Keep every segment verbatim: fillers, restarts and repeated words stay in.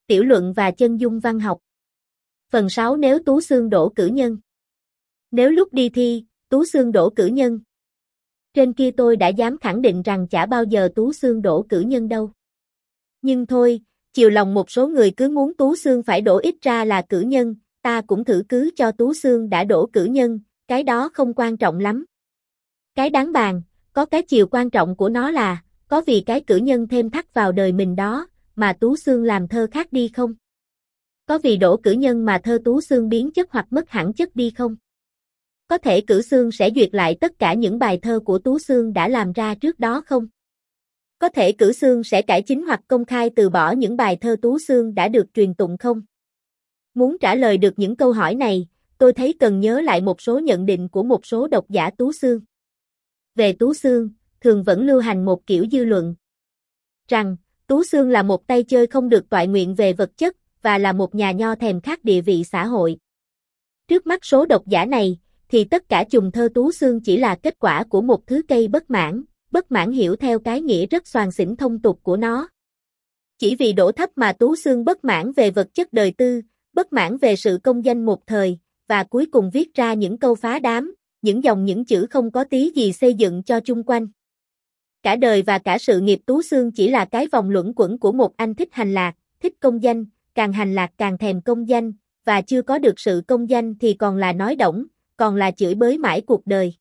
Tiểu luận và chân dung văn học. Phần sáu nếu Tú Xương đỗ cử nhân. Nếu lúc đi thi, Tú Xương đỗ cử nhân. Trên kia tôi đã dám khẳng định rằng chả bao giờ Tú Xương đỗ cử nhân đâu. Nhưng thôi, chiều lòng một số người cứ muốn Tú Xương phải đỗ ít ra là cử nhân, ta cũng thử cứ cho Tú Xương đã đỗ cử nhân, cái đó không quan trọng lắm. Cái đáng bàn, có cái chiều quan trọng của nó là, có vì cái cử nhân thêm thắt vào đời mình đó, mà Tú Xương làm thơ khác đi không? Có vì đỗ cử nhân mà thơ Tú Xương biến chất hoặc mất hẳn chất đi không? Có thể cử xương sẽ duyệt lại tất cả những bài thơ của Tú Xương đã làm ra trước đó không? Có thể cử xương sẽ cải chính hoặc công khai từ bỏ những bài thơ Tú Xương đã được truyền tụng không? Muốn trả lời được những câu hỏi này, tôi thấy cần nhớ lại một số nhận định của một số độc giả Tú Xương. Về Tú Xương, thường vẫn lưu hành một kiểu dư luận rằng Tú Xương là một tay chơi không được toại nguyện về vật chất và là một nhà nho thèm khát địa vị xã hội. Trước mắt số độc giả này, thì tất cả chùm thơ Tú Xương chỉ là kết quả của một thứ cây bất mãn, bất mãn hiểu theo cái nghĩa rất xoàng xỉnh thông tục của nó. Chỉ vì đỗ thấp mà Tú Xương bất mãn về vật chất đời tư, bất mãn về sự công danh một thời, và cuối cùng viết ra những câu phá đám, những dòng những chữ không có tí gì xây dựng cho chung quanh. Cả đời và cả sự nghiệp Tú Xương chỉ là cái vòng luẩn quẩn của một anh thích hành lạc, thích công danh, càng hành lạc càng thèm công danh, và chưa có được sự công danh thì còn là nói đổng, còn là chửi bới mãi cuộc đời.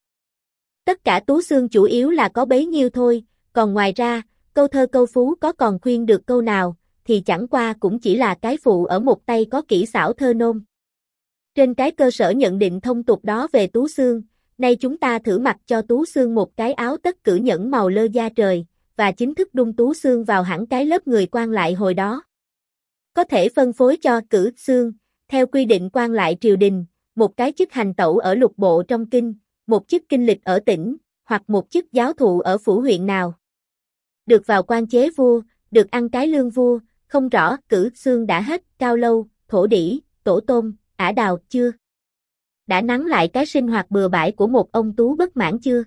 Tất cả Tú Xương chủ yếu là có bấy nhiêu thôi, còn ngoài ra, câu thơ câu phú có còn khuyên được câu nào, thì chẳng qua cũng chỉ là cái phụ ở một tay có kỹ xảo thơ nôm. Trên cái cơ sở nhận định thông tục đó về Tú Xương, nay chúng ta thử mặc cho Tú Xương một cái áo tất cử nhẫn màu lơ da trời, và chính thức đung Tú Xương vào hẳn cái lớp người quan lại hồi đó. Có thể phân phối cho cử xương, theo quy định quan lại triều đình, một cái chức hành tẩu ở lục bộ trong kinh, một chức kinh lịch ở tỉnh, hoặc một chức giáo thụ ở phủ huyện nào. Được vào quan chế vua, được ăn cái lương vua, không rõ cử xương đã hết, cao lâu, thổ đỉ, tổ tôm, ả đào chưa? Đã nắng lại cái sinh hoạt bừa bãi của một ông Tú bất mãn chưa?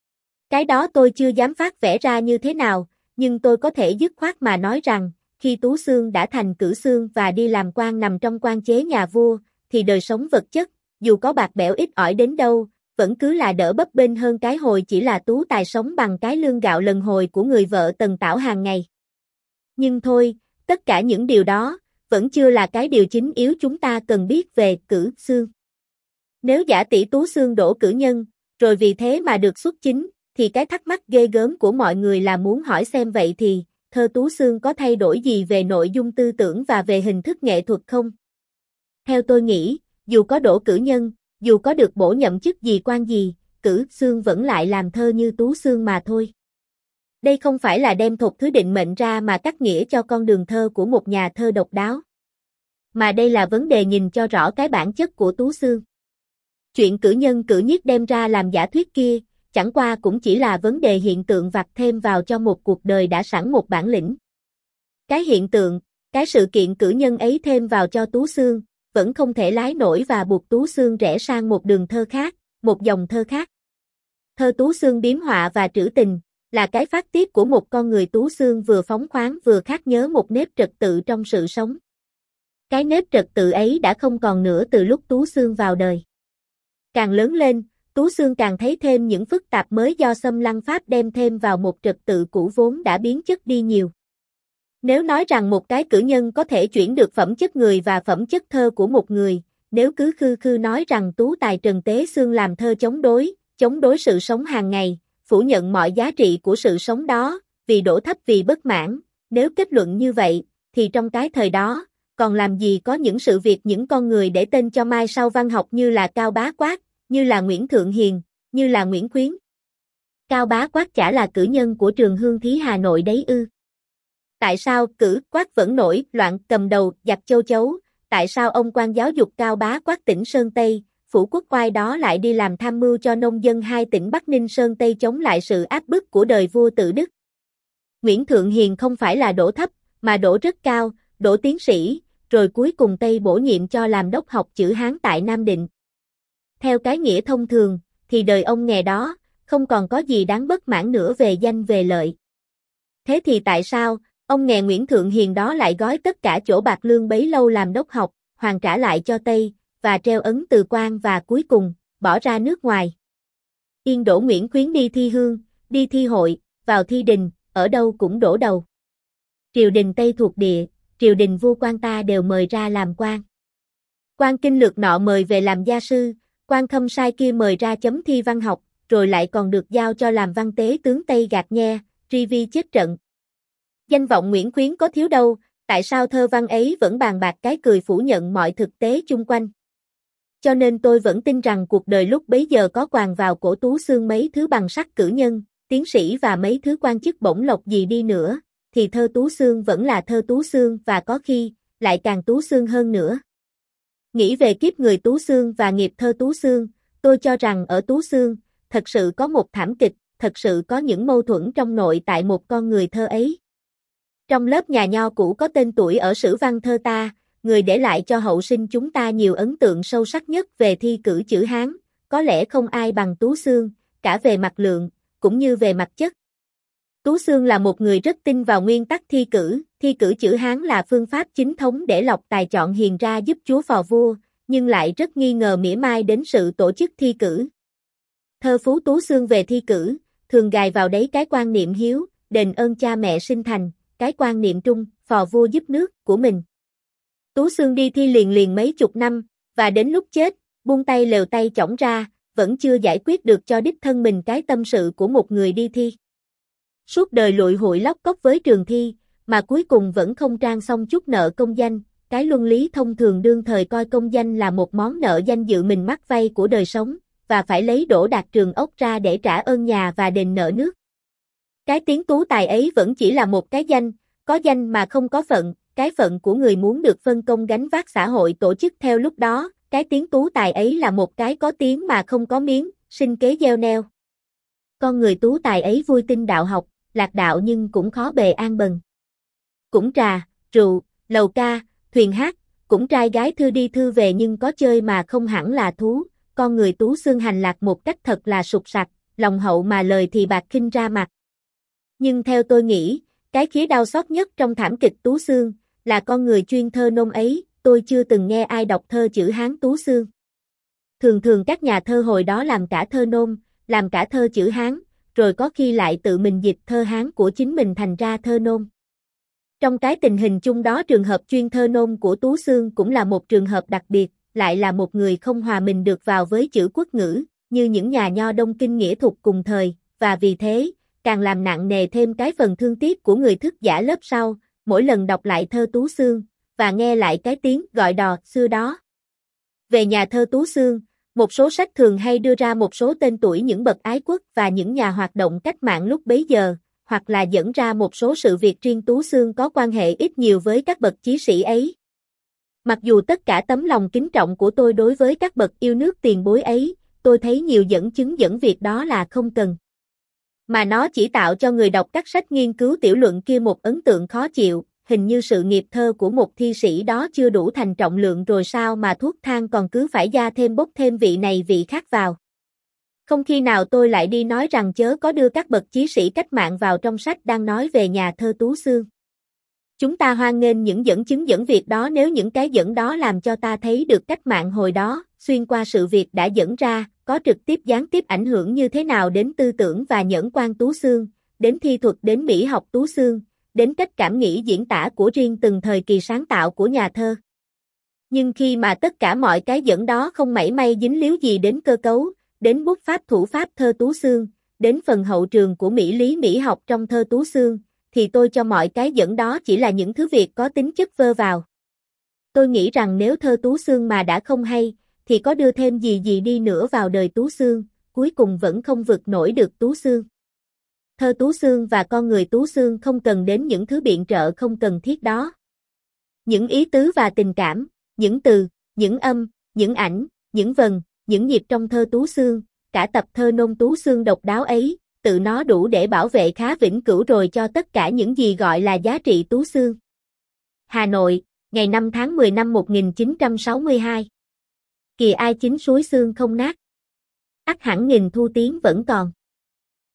Cái đó tôi chưa dám phát vẽ ra như thế nào, nhưng tôi có thể dứt khoát mà nói rằng, khi Tú Xương đã thành cử xương và đi làm quan nằm trong quan chế nhà vua, thì đời sống vật chất, dù có bạc bẽo ít ỏi đến đâu, vẫn cứ là đỡ bấp bênh hơn cái hồi chỉ là tú tài sống bằng cái lương gạo lần hồi của người vợ Tần Tảo hàng ngày. Nhưng thôi, tất cả những điều đó, vẫn chưa là cái điều chính yếu chúng ta cần biết về cử xương. Nếu giả tỷ Tú Xương đỗ cử nhân, rồi vì thế mà được xuất chính, thì cái thắc mắc ghê gớm của mọi người là muốn hỏi xem vậy thì, thơ Tú Xương có thay đổi gì về nội dung tư tưởng và về hình thức nghệ thuật không? Theo tôi nghĩ, dù có đỗ cử nhân, dù có được bổ nhậm chức gì quan gì, cử xương vẫn lại làm thơ như Tú Xương mà thôi. Đây không phải là đem thục thứ định mệnh ra mà cắt nghĩa cho con đường thơ của một nhà thơ độc đáo. Mà đây là vấn đề nhìn cho rõ cái bản chất của Tú Xương. Chuyện cử nhân cử nhiếp đem ra làm giả thuyết kia, chẳng qua cũng chỉ là vấn đề hiện tượng vặt thêm vào cho một cuộc đời đã sẵn một bản lĩnh. Cái hiện tượng, cái sự kiện cử nhân ấy thêm vào cho Tú Xương, vẫn không thể lái nổi và buộc Tú Xương rẽ sang một đường thơ khác, một dòng thơ khác. Thơ Tú Xương biếm họa và trữ tình, là cái phát tiết của một con người Tú Xương vừa phóng khoáng vừa khát nhớ một nếp trật tự trong sự sống. Cái nếp trật tự ấy đã không còn nữa từ lúc Tú Xương vào đời. Càng lớn lên, Tú Xương càng thấy thêm những phức tạp mới do xâm lăng Pháp đem thêm vào một trật tự cũ vốn đã biến chất đi nhiều. Nếu nói rằng một cái cử nhân có thể chuyển được phẩm chất người và phẩm chất thơ của một người, nếu cứ khư khư nói rằng tú tài Trần Tế Xương làm thơ chống đối, chống đối sự sống hàng ngày, phủ nhận mọi giá trị của sự sống đó, vì đỗ thấp vì bất mãn, nếu kết luận như vậy, thì trong cái thời đó, còn làm gì có những sự việc những con người để tên cho mai sau văn học như là Cao Bá Quát, như là Nguyễn Thượng Hiền, như là Nguyễn Khuyến. Cao Bá Quát chả là cử nhân của trường Hương Thí Hà Nội đấy ư? Tại sao cử Quát vẫn nổi loạn cầm đầu giặc châu chấu, tại sao ông quan giáo dục Cao Bá Quát tỉnh Sơn Tây, Phủ Quốc Oai đó lại đi làm tham mưu cho nông dân hai tỉnh Bắc Ninh Sơn Tây chống lại sự áp bức của đời vua Tự Đức? Nguyễn Thượng Hiền không phải là đỗ thấp, mà đỗ rất cao, đỗ tiến sĩ, rồi cuối cùng Tây bổ nhiệm cho làm đốc học chữ Hán tại Nam Định. Theo cái nghĩa thông thường, thì đời ông nghè đó, không còn có gì đáng bất mãn nữa về danh về lợi. Thế thì tại sao, Ông nghe Nguyễn Thượng Hiền đó lại gói tất cả chỗ bạc lương bấy lâu làm đốc học, hoàn trả lại cho Tây, và treo ấn từ quan và cuối cùng, bỏ ra nước ngoài. Yên đổ Nguyễn Khuyến đi thi hương, đi thi hội, vào thi đình, ở đâu cũng đổ đầu. Triều đình Tây thuộc địa, triều đình vua quan ta đều mời ra làm quan. Quan kinh lược nọ mời về làm gia sư, quan khâm sai kia mời ra chấm thi văn học, rồi lại còn được giao cho làm văn tế tướng Tây gạt nhe, tri vi chết trận. Danh vọng Nguyễn Khuyến có thiếu đâu, tại sao thơ văn ấy vẫn bàn bạc cái cười phủ nhận mọi thực tế chung quanh. Cho nên tôi vẫn tin rằng cuộc đời lúc bấy giờ có quàng vào cổ Tú Xương mấy thứ bằng sắc cử nhân, tiến sĩ và mấy thứ quan chức bổng lộc gì đi nữa, thì thơ Tú Xương vẫn là thơ Tú Xương và có khi, lại càng Tú Xương hơn nữa. Nghĩ về kiếp người Tú Xương và nghiệp thơ Tú Xương, tôi cho rằng ở Tú Xương, thật sự có một thảm kịch, thật sự có những mâu thuẫn trong nội tại một con người thơ ấy. Trong lớp nhà nho cũ có tên tuổi ở sử văn thơ ta, người để lại cho hậu sinh chúng ta nhiều ấn tượng sâu sắc nhất về thi cử chữ Hán, có lẽ không ai bằng Tú Xương, cả về mặt lượng, cũng như về mặt chất. Tú Xương là một người rất tin vào nguyên tắc thi cử, thi cử chữ Hán là phương pháp chính thống để lọc tài chọn hiền ra giúp chúa phò vua, nhưng lại rất nghi ngờ mỉa mai đến sự tổ chức thi cử. Thơ Phú Tú Xương về thi cử, thường gài vào đấy cái quan niệm hiếu, đền ơn cha mẹ sinh thành, cái quan niệm trung, phò vua giúp nước, của mình. Tú Xương đi thi liền liền mấy chục năm, và đến lúc chết, buông tay lều tay chỏng ra, vẫn chưa giải quyết được cho đích thân mình cái tâm sự của một người đi thi. Suốt đời lụi hụi lóc cốc với trường thi, mà cuối cùng vẫn không trang xong chút nợ công danh, cái luân lý thông thường đương thời coi công danh là một món nợ danh dự mình mắc vay của đời sống, và phải lấy đỗ đạt trường ốc ra để trả ơn nhà và đền nợ nước. Cái tiếng tú tài ấy vẫn chỉ là một cái danh, có danh mà không có phận, cái phận của người muốn được phân công gánh vác xã hội tổ chức theo lúc đó, cái tiếng tú tài ấy là một cái có tiếng mà không có miếng, sinh kế gieo neo. Con người tú tài ấy vui tin đạo học, lạc đạo nhưng cũng khó bề an bần. Cũng trà, rượu, lầu ca, thuyền hát, cũng trai gái thư đi thư về nhưng có chơi mà không hẳn là thú, con người Tú Xương hành lạc một cách thật là sục sặc, lòng hậu mà lời thì bạc khinh ra mặt. Nhưng theo tôi nghĩ, cái khía đau xót nhất trong thảm kịch Tú Xương, là con người chuyên thơ nôm ấy, tôi chưa từng nghe ai đọc thơ chữ Hán Tú Xương. Thường thường các nhà thơ hồi đó làm cả thơ nôm, làm cả thơ chữ Hán, rồi có khi lại tự mình dịch thơ Hán của chính mình thành ra thơ nôm. Trong cái tình hình chung đó trường hợp chuyên thơ nôm của Tú Xương cũng là một trường hợp đặc biệt, lại là một người không hòa mình được vào với chữ quốc ngữ, như những nhà nho Đông Kinh nghĩa thục cùng thời, và vì thế, càng làm nặng nề thêm cái phần thương tiếc của người thức giả lớp sau, mỗi lần đọc lại thơ Tú Xương, và nghe lại cái tiếng gọi đò xưa đó. Về nhà thơ Tú Xương, một số sách thường hay đưa ra một số tên tuổi những bậc ái quốc và những nhà hoạt động cách mạng lúc bấy giờ, hoặc là dẫn ra một số sự việc riêng Tú Xương có quan hệ ít nhiều với các bậc chí sĩ ấy. Mặc dù tất cả tấm lòng kính trọng của tôi đối với các bậc yêu nước tiền bối ấy, tôi thấy nhiều dẫn chứng dẫn việc đó là không cần. Mà nó chỉ tạo cho người đọc các sách nghiên cứu tiểu luận kia một ấn tượng khó chịu, hình như sự nghiệp thơ của một thi sĩ đó chưa đủ thành trọng lượng rồi sao mà thuốc thang còn cứ phải gia thêm bốc thêm vị này vị khác vào. Không khi nào tôi lại đi nói rằng chớ có đưa các bậc chí sĩ cách mạng vào trong sách đang nói về nhà thơ Tú Xương. Chúng ta hoan nghênh những dẫn chứng dẫn việc đó nếu những cái dẫn đó làm cho ta thấy được cách mạng hồi đó, xuyên qua sự việc đã dẫn ra, có trực tiếp gián tiếp ảnh hưởng như thế nào đến tư tưởng và nhẫn quan Tú Xương, đến thi thuật đến mỹ học Tú Xương, đến cách cảm nghĩ diễn tả của riêng từng thời kỳ sáng tạo của nhà thơ. Nhưng khi mà tất cả mọi cái dẫn đó không mảy may dính líu gì đến cơ cấu, đến bút pháp thủ pháp thơ Tú Xương, đến phần hậu trường của mỹ lý mỹ học trong thơ Tú Xương, thì tôi cho mọi cái dẫn đó chỉ là những thứ việc có tính chất vơ vào. Tôi nghĩ rằng nếu thơ Tú Xương mà đã không hay, thì có đưa thêm gì gì đi nữa vào đời Tú Xương, cuối cùng vẫn không vượt nổi được Tú Xương. Thơ Tú Xương và con người Tú Xương không cần đến những thứ biện trợ không cần thiết đó. Những ý tứ và tình cảm, những từ, những âm, những ảnh, những vần, những nhịp trong thơ Tú Xương, cả tập thơ nôm Tú Xương độc đáo ấy, tự nó đủ để bảo vệ khá vĩnh cửu rồi cho tất cả những gì gọi là giá trị Tú Xương. Hà Nội, ngày năm tháng mười năm một nghìn chín trăm sáu mươi hai. Kìa ai chính suối xương không nát. Ắt hẳn nghìn thu tiếng vẫn còn.